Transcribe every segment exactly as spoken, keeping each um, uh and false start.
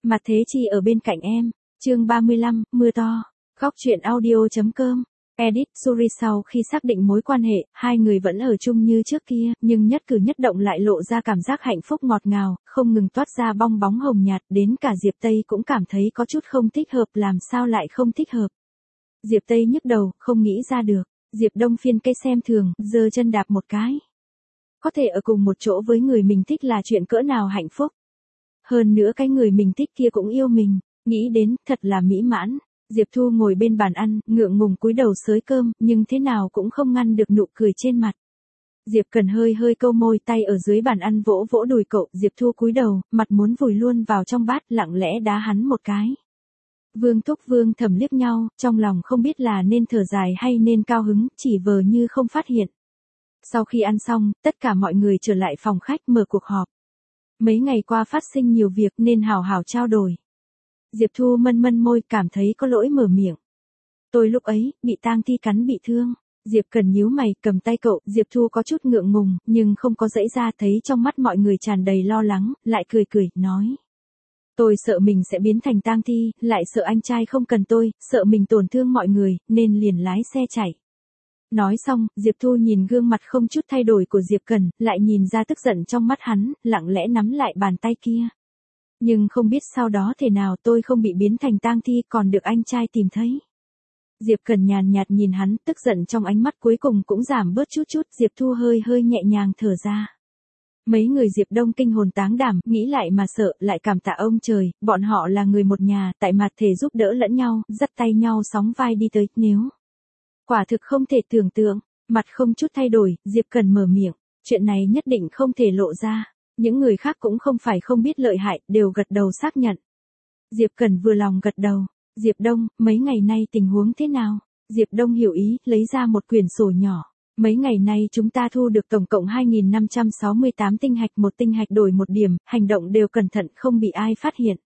Mặt Thế Chi ở bên cạnh em. Chương ba mươi lăm, mưa to. Góc truyện audio.com. Edit Suri sau khi xác định mối quan hệ, hai người vẫn ở chung như trước kia, nhưng nhất cử nhất động lại lộ ra cảm giác hạnh phúc ngọt ngào, không ngừng toát ra bong bóng hồng nhạt, đến cả Diệp Tây cũng cảm thấy có chút không thích hợp, làm sao lại không thích hợp. Diệp Tây nhức đầu, không nghĩ ra được. Diệp Đông phiên cây xem thường, giơ chân đạp một cái. Có thể ở cùng một chỗ với người mình thích là chuyện cỡ nào hạnh phúc. Hơn nữa cái người mình thích kia cũng yêu mình, nghĩ đến, thật là mỹ mãn. Diệp Thu ngồi bên bàn ăn, ngượng ngùng cúi đầu xới cơm, nhưng thế nào cũng không ngăn được nụ cười trên mặt. Diệp Cần hơi hơi câu môi, tay ở dưới bàn ăn vỗ vỗ đùi cậu, Diệp Thu cúi đầu, mặt muốn vùi luôn vào trong bát, lặng lẽ đá hắn một cái. Vương Thúc Vương Thẩm liếc nhau, trong lòng không biết là nên thở dài hay nên cao hứng, chỉ vờ như không phát hiện. Sau khi ăn xong, tất cả mọi người trở lại phòng khách mở cuộc họp. Mấy ngày qua phát sinh nhiều việc nên hào hào trao đổi. Diệp Thu mân mân môi, cảm thấy có lỗi mở miệng. Tôi lúc ấy, bị tang thi cắn bị thương. Diệp Cần nhíu mày, cầm tay cậu, Diệp Thu có chút ngượng ngùng, nhưng không có dãy ra, thấy trong mắt mọi người tràn đầy lo lắng, lại cười cười, nói. Tôi sợ mình sẽ biến thành tang thi, lại sợ anh trai không cần tôi, sợ mình tổn thương mọi người, nên liền lái xe chạy. Nói xong, Diệp Thu nhìn gương mặt không chút thay đổi của Diệp Cần, lại nhìn ra tức giận trong mắt hắn, lặng lẽ nắm lại bàn tay kia. Nhưng không biết sau đó thế nào tôi không bị biến thành tang thi, còn được anh trai tìm thấy. Diệp Cần nhàn nhạt nhìn hắn, tức giận trong ánh mắt cuối cùng cũng giảm bớt chút chút, Diệp Thu hơi hơi nhẹ nhàng thở ra. Mấy người Diệp Đông kinh hồn táng đảm, nghĩ lại mà sợ, lại cảm tạ ông trời, bọn họ là người một nhà, tại mặt thể giúp đỡ lẫn nhau, dắt tay nhau sóng vai đi tới, nếu. Quả thực không thể tưởng tượng, mặt không chút thay đổi, Diệp Cần mở miệng, chuyện này nhất định không thể lộ ra. Những người khác cũng không phải không biết lợi hại, đều gật đầu xác nhận. Diệp Cần vừa lòng gật đầu. Diệp Đông, mấy ngày nay tình huống thế nào? Diệp Đông hiểu ý, lấy ra một quyển sổ nhỏ. Mấy ngày nay chúng ta thu được tổng cộng hai nghìn năm trăm sáu mươi tám tinh hạch, một tinh hạch đổi một điểm, hành động đều cẩn thận, không bị ai phát hiện.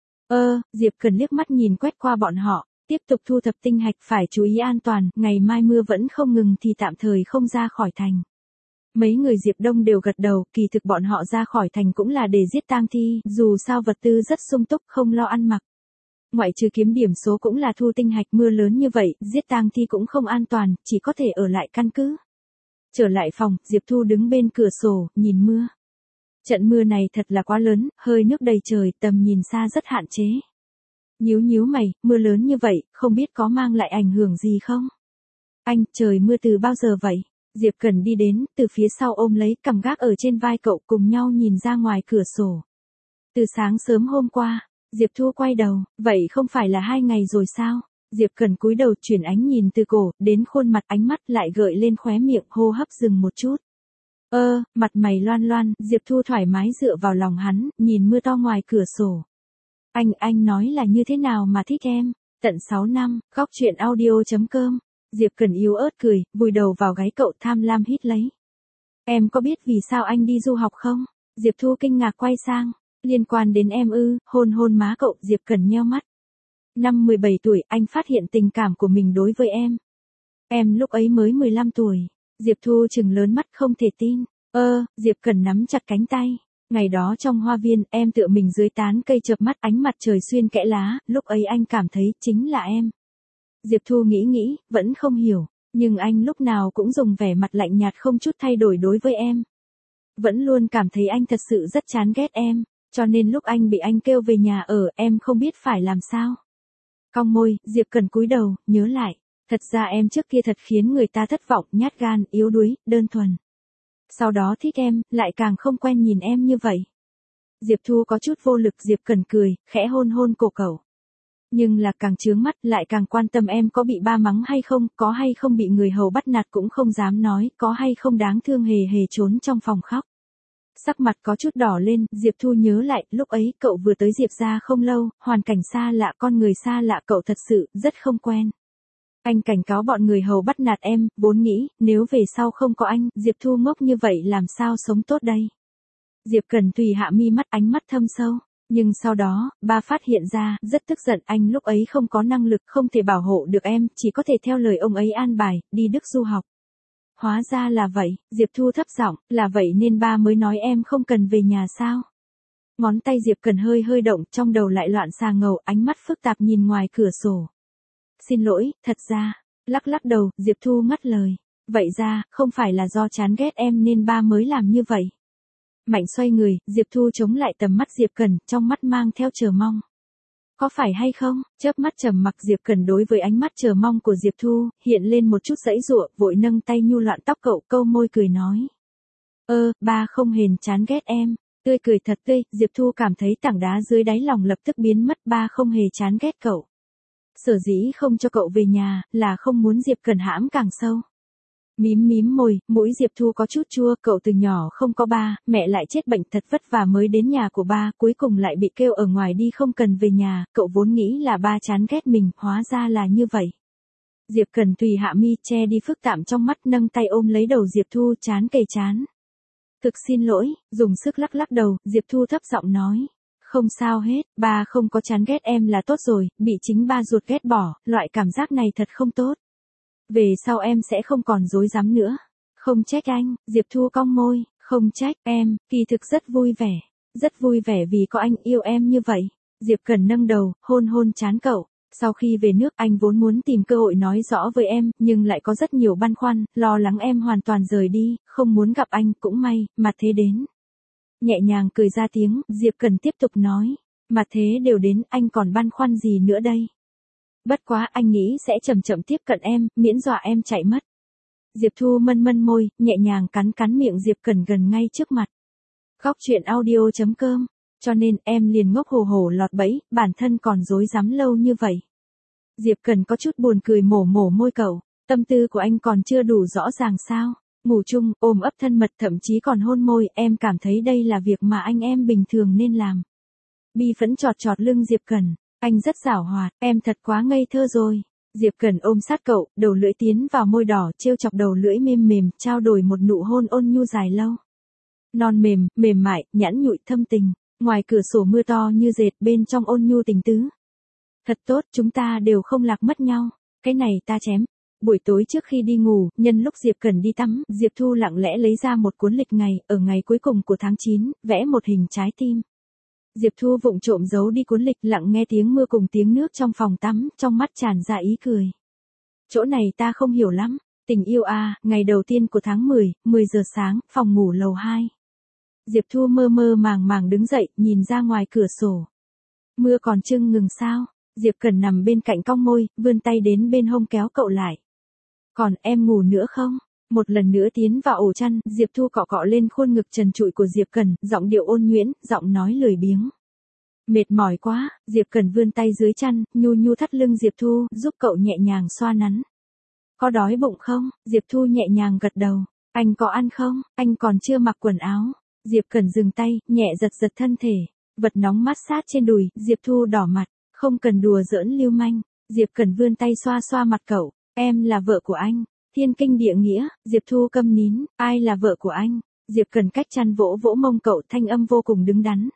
Ơ, Diệp Cần liếc mắt nhìn quét qua bọn họ, tiếp tục thu thập tinh hạch, phải chú ý an toàn, ngày mai mưa vẫn không ngừng thì tạm thời không ra khỏi thành. Mấy người Diệp Đông đều gật đầu, kỳ thực bọn họ ra khỏi thành cũng là để giết tang thi, dù sao vật tư rất sung túc, không lo ăn mặc. Ngoại trừ kiếm điểm số cũng là thu tinh hạch, mưa lớn như vậy, giết tang thi cũng không an toàn, chỉ có thể ở lại căn cứ. Trở lại phòng, Diệp Thu đứng bên cửa sổ, nhìn mưa. Trận mưa này thật là quá lớn, hơi nước đầy trời, tầm nhìn xa rất hạn chế. Nhíu nhíu mày, mưa lớn như vậy, không biết có mang lại ảnh hưởng gì không? Anh, trời mưa từ bao giờ vậy? Diệp Cần đi đến, từ phía sau ôm lấy, cầm gác ở trên vai cậu, cùng nhau nhìn ra ngoài cửa sổ. Từ sáng sớm hôm qua, Diệp Thu quay đầu, vậy không phải là hai ngày rồi sao? Diệp Cần cúi đầu, chuyển ánh nhìn từ cổ, đến khuôn mặt, ánh mắt lại gợi lên khóe miệng, hô hấp dừng một chút. Ơ, mặt mày loan loan, Diệp Thu thoải mái dựa vào lòng hắn, nhìn mưa to ngoài cửa sổ. Anh, anh nói là như thế nào mà thích em? Tận sáu năm, góc truyện audio.com. Diệp Cần yếu ớt cười, vùi đầu vào gáy cậu, tham lam hít lấy. Em có biết vì sao anh đi du học không? Diệp Thu kinh ngạc quay sang. Liên quan đến em ư? Hôn hôn má cậu, Diệp Cần nheo mắt. Năm mười bảy tuổi, anh phát hiện tình cảm của mình đối với em. Em lúc ấy mới mười lăm tuổi. Diệp Thu trừng lớn mắt không thể tin. Ơ, Diệp Cần nắm chặt cánh tay. Ngày đó trong hoa viên, em tựa mình dưới tán cây chợp mắt, ánh mặt trời xuyên kẽ lá, lúc ấy anh cảm thấy chính là em. Diệp Thu nghĩ nghĩ, vẫn không hiểu, nhưng anh lúc nào cũng dùng vẻ mặt lạnh nhạt không chút thay đổi đối với em. Vẫn luôn cảm thấy anh thật sự rất chán ghét em, cho nên lúc anh bị anh kêu về nhà ở, em không biết phải làm sao. Cong môi, Diệp Cần cúi đầu, nhớ lại, thật ra em trước kia thật khiến người ta thất vọng, nhát gan, yếu đuối, đơn thuần. Sau đó thích em, lại càng không quen nhìn em như vậy. Diệp Thu có chút vô lực, Diệp Cần cười, khẽ hôn hôn cổ cậu. Nhưng là càng chướng mắt, lại càng quan tâm em có bị ba mắng hay không, có hay không bị người hầu bắt nạt cũng không dám nói, có hay không đáng thương hề hề trốn trong phòng khóc. Sắc mặt có chút đỏ lên, Diệp Thu nhớ lại, lúc ấy cậu vừa tới Diệp gia không lâu, hoàn cảnh xa lạ, con người xa lạ, cậu thật sự rất không quen. Anh cảnh cáo bọn người hầu bắt nạt em, vốn nghĩ, nếu về sau không có anh, Diệp Thu ngốc như vậy làm sao sống tốt đây. Diệp Cần tùy hạ mi mắt, ánh mắt thâm sâu. Nhưng sau đó, ba phát hiện ra, rất tức giận, anh lúc ấy không có năng lực, không thể bảo hộ được em, chỉ có thể theo lời ông ấy an bài, đi Đức du học. Hóa ra là vậy, Diệp Thu thấp giọng, là vậy nên ba mới nói em không cần về nhà sao? Ngón tay Diệp Cần hơi hơi động, trong đầu lại loạn xà ngầu, ánh mắt phức tạp nhìn ngoài cửa sổ. Xin lỗi, thật ra, lắc lắc đầu, Diệp Thu ngắt lời. Vậy ra, không phải là do chán ghét em nên ba mới làm như vậy. Mạnh xoay người, Diệp Thu chống lại tầm mắt Diệp Cần, trong mắt mang theo chờ mong. Có phải hay không? Chớp mắt trầm mặc Diệp Cần đối với ánh mắt chờ mong của Diệp Thu, hiện lên một chút giãy giụa, vội nâng tay nhu loạn tóc cậu, câu môi cười nói. Ơ, ba không hề chán ghét em. Tươi cười thật tươi, Diệp Thu cảm thấy tảng đá dưới đáy lòng lập tức biến mất, ba không hề chán ghét cậu. Sở dĩ không cho cậu về nhà, là không muốn Diệp Cần hãm càng sâu. Mím mím môi, mũi Diệp Thu có chút chua, cậu từ nhỏ không có ba, mẹ lại chết bệnh thật vất vả mới đến nhà của ba, cuối cùng lại bị kêu ở ngoài đi không cần về nhà, cậu vốn nghĩ là ba chán ghét mình, hóa ra là như vậy. Diệp Cần tùy hạ mi che đi phức tạp trong mắt, nâng tay ôm lấy đầu Diệp Thu, chán kề chán. Thực xin lỗi, dùng sức lắc lắc đầu, Diệp Thu thấp giọng nói. Không sao hết, ba không có chán ghét em là tốt rồi, bị chính ba ruột ghét bỏ, loại cảm giác này thật không tốt. Về sau em sẽ không còn dối dám nữa. Không trách anh, Diệp Thu cong môi, không trách em, kỳ thực rất vui vẻ. Rất vui vẻ vì có anh yêu em như vậy. Diệp Cần nâng đầu, hôn hôn trán cậu. Sau khi về nước anh vốn muốn tìm cơ hội nói rõ với em, nhưng lại có rất nhiều băn khoăn, lo lắng em hoàn toàn rời đi, không muốn gặp anh, cũng may, mà thế đến. Nhẹ nhàng cười ra tiếng, Diệp Cần tiếp tục nói, mà thế đều đến, anh còn băn khoăn gì nữa đây? Bất quá anh nghĩ sẽ chậm chậm tiếp cận em, miễn dọa em chạy mất. Diệp Thu mân mân môi, nhẹ nhàng cắn cắn miệng Diệp Cần gần ngay trước mặt. Góc truyện audio chấm com. Cho nên em liền ngốc hồ hồ lọt bẫy, bản thân còn dối dám lâu như vậy. Diệp Cần có chút buồn cười mổ mổ môi cậu, tâm tư của anh còn chưa đủ rõ ràng sao? Ngủ chung, ôm ấp thân mật, thậm chí còn hôn môi, em cảm thấy đây là việc mà anh em bình thường nên làm. Bi phẫn chọt chọt lưng Diệp Cần, anh rất giảo hoạt, em thật quá ngây thơ rồi. Diệp Cần ôm sát cậu, đầu lưỡi tiến vào môi đỏ, trêu chọc đầu lưỡi mềm mềm, trao đổi một nụ hôn ôn nhu dài lâu. Non mềm, mềm mại, nhẵn nhụi thâm tình. Ngoài cửa sổ mưa to như dệt, bên trong ôn nhu tình tứ. Thật tốt, chúng ta đều không lạc mất nhau. Cái này ta chém. Buổi tối trước khi đi ngủ, nhân lúc Diệp Cần đi tắm, Diệp Thu lặng lẽ lấy ra một cuốn lịch ngày, ở ngày cuối cùng của tháng chín, vẽ một hình trái tim. Diệp Thu vụng trộm giấu đi cuốn lịch, lặng nghe tiếng mưa cùng tiếng nước trong phòng tắm, trong mắt tràn ra ý cười. Chỗ này ta không hiểu lắm. Tình yêu à, ngày đầu tiên của tháng mười, mười giờ sáng, phòng ngủ lầu hai. Diệp Thu mơ mơ màng màng đứng dậy, nhìn ra ngoài cửa sổ. Mưa còn chưng ngừng sao? Diệp Cần nằm bên cạnh cong môi, vươn tay đến bên hông kéo cậu lại. Còn em ngủ nữa không? Một lần nữa tiến vào ổ chăn, Diệp Thu cọ cọ lên khuôn ngực trần trụi của Diệp Cần, giọng điệu ôn nhuyễn, giọng nói lười biếng. Mệt mỏi quá, Diệp Cần vươn tay dưới chăn, nhu nhu thắt lưng Diệp Thu, giúp cậu nhẹ nhàng xoa nắn. Có đói bụng không? Diệp Thu nhẹ nhàng gật đầu. Anh có ăn không? Anh còn chưa mặc quần áo. Diệp Cần dừng tay, nhẹ giật giật thân thể. Vật nóng mát sát trên đùi, Diệp Thu đỏ mặt. Không cần đùa giỡn lưu manh. Diệp Cần vươn tay xoa xoa mặt cậu. Em là vợ của anh. Thiên kinh địa nghĩa, Diệp Thu câm nín. Ai là vợ của anh? Diệp Cần cách chăn vỗ vỗ mông cậu, thanh âm vô cùng đứng đắn.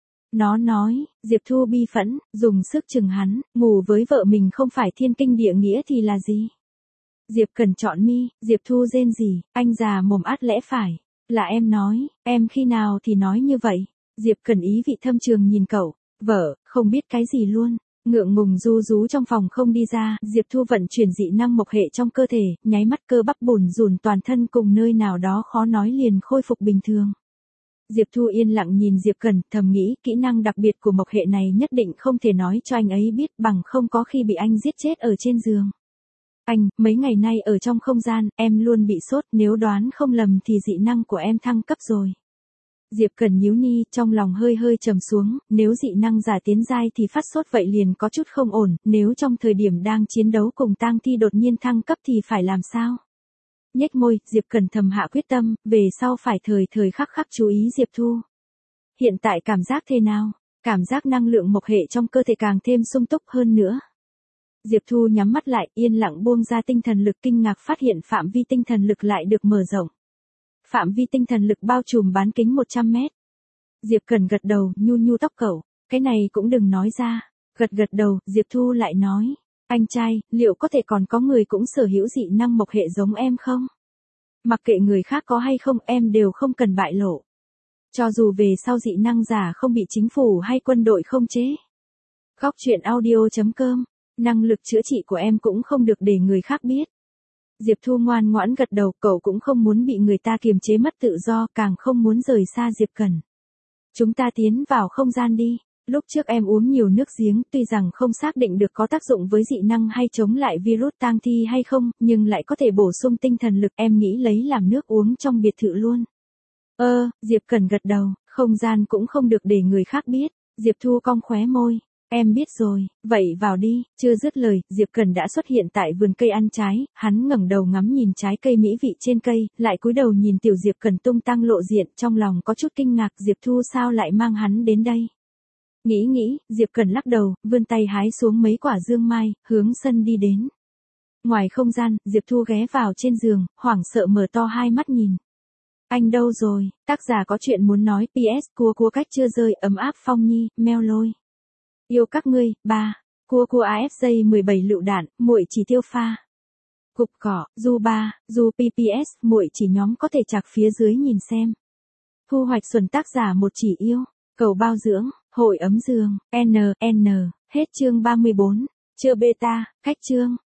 Nó nói, Diệp Thu bi phẫn, dùng sức chừng hắn, ngủ với vợ mình không phải thiên kinh địa nghĩa thì là gì? Diệp Cần chọn mi, Diệp Thu rên gì, anh già mồm át lẽ phải. Là em nói, em khi nào thì nói như vậy? Diệp Cần ý vị thâm trường nhìn cậu, vợ, không biết cái gì luôn. Ngượng ngùng ru rú trong phòng không đi ra, Diệp Thu vận chuyển dị năng mộc hệ trong cơ thể, nháy mắt cơ bắp bùn rùn toàn thân cùng nơi nào đó khó nói liền khôi phục bình thường. Diệp Thu yên lặng nhìn Diệp Cần, thầm nghĩ kỹ năng đặc biệt của mộc hệ này nhất định không thể nói cho anh ấy biết, bằng không có khi bị anh giết chết ở trên giường. Anh, mấy ngày nay ở trong không gian, em luôn bị sốt, nếu đoán không lầm thì dị năng của em thăng cấp rồi. Diệp Cần nhíu ni, trong lòng hơi hơi trầm xuống, nếu dị năng giả tiến giai thì phát sốt vậy liền có chút không ổn, nếu trong thời điểm đang chiến đấu cùng tang thi đột nhiên thăng cấp thì phải làm sao? Nhếch môi, Diệp Cần thầm hạ quyết tâm, về sau phải thời thời khắc khắc chú ý Diệp Thu. Hiện tại cảm giác thế nào? Cảm giác năng lượng mộc hệ trong cơ thể càng thêm sung túc hơn nữa. Diệp Thu nhắm mắt lại, yên lặng buông ra tinh thần lực, kinh ngạc phát hiện phạm vi tinh thần lực lại được mở rộng. Phạm vi tinh thần lực bao trùm bán kính một trăm mét. Diệp Cần gật đầu, nhu nhu tóc cậu, cái này cũng đừng nói ra. Gật gật đầu, Diệp Thu lại nói, anh trai, liệu có thể còn có người cũng sở hữu dị năng mộc hệ giống em không? Mặc kệ người khác có hay không, em đều không cần bại lộ. Cho dù về sau dị năng giả không bị chính phủ hay quân đội không chế. Góc truyện audio.com, năng lực chữa trị của em cũng không được để người khác biết. Diệp Thu ngoan ngoãn gật đầu, cậu cũng không muốn bị người ta kiềm chế mất tự do, càng không muốn rời xa Diệp Cần. Chúng ta tiến vào không gian đi. Lúc trước em uống nhiều nước giếng, tuy rằng không xác định được có tác dụng với dị năng hay chống lại virus tang thi hay không, nhưng lại có thể bổ sung tinh thần lực, em nghĩ lấy làm nước uống trong biệt thự luôn. Ơ, Diệp Cần gật đầu, không gian cũng không được để người khác biết. Diệp Thu cong khóe môi. Em biết rồi, vậy vào đi. Chưa dứt lời, Diệp Cần đã xuất hiện tại vườn cây ăn trái, hắn ngẩng đầu ngắm nhìn trái cây mỹ vị trên cây, lại cúi đầu nhìn tiểu Diệp Cần tung tăng lộ diện, trong lòng có chút kinh ngạc, Diệp Thu sao lại mang hắn đến đây. Nghĩ nghĩ, Diệp Cần lắc đầu, vươn tay hái xuống mấy quả dương mai, hướng sân đi đến. Ngoài không gian, Diệp Thu ghé vào trên giường, hoảng sợ mở to hai mắt nhìn. Anh đâu rồi? Tác giả có chuyện muốn nói. pê ét Cua cua cách chưa rơi, ấm áp Phong Nhi, meo lôi. Yêu các ngươi. Ba. Cua cua a ép giây mười bảy lựu đạn, muội chỉ tiêu pha. Cục cỏ, du ba, du pê pê ét, muội chỉ nhóm có thể chạc phía dưới nhìn xem. Thu hoạch xuân, tác giả một chỉ yêu. Cầu bao dưỡng, hội ấm giường, N, N, hết chương ba mươi bốn. Chưa beta, cách chương.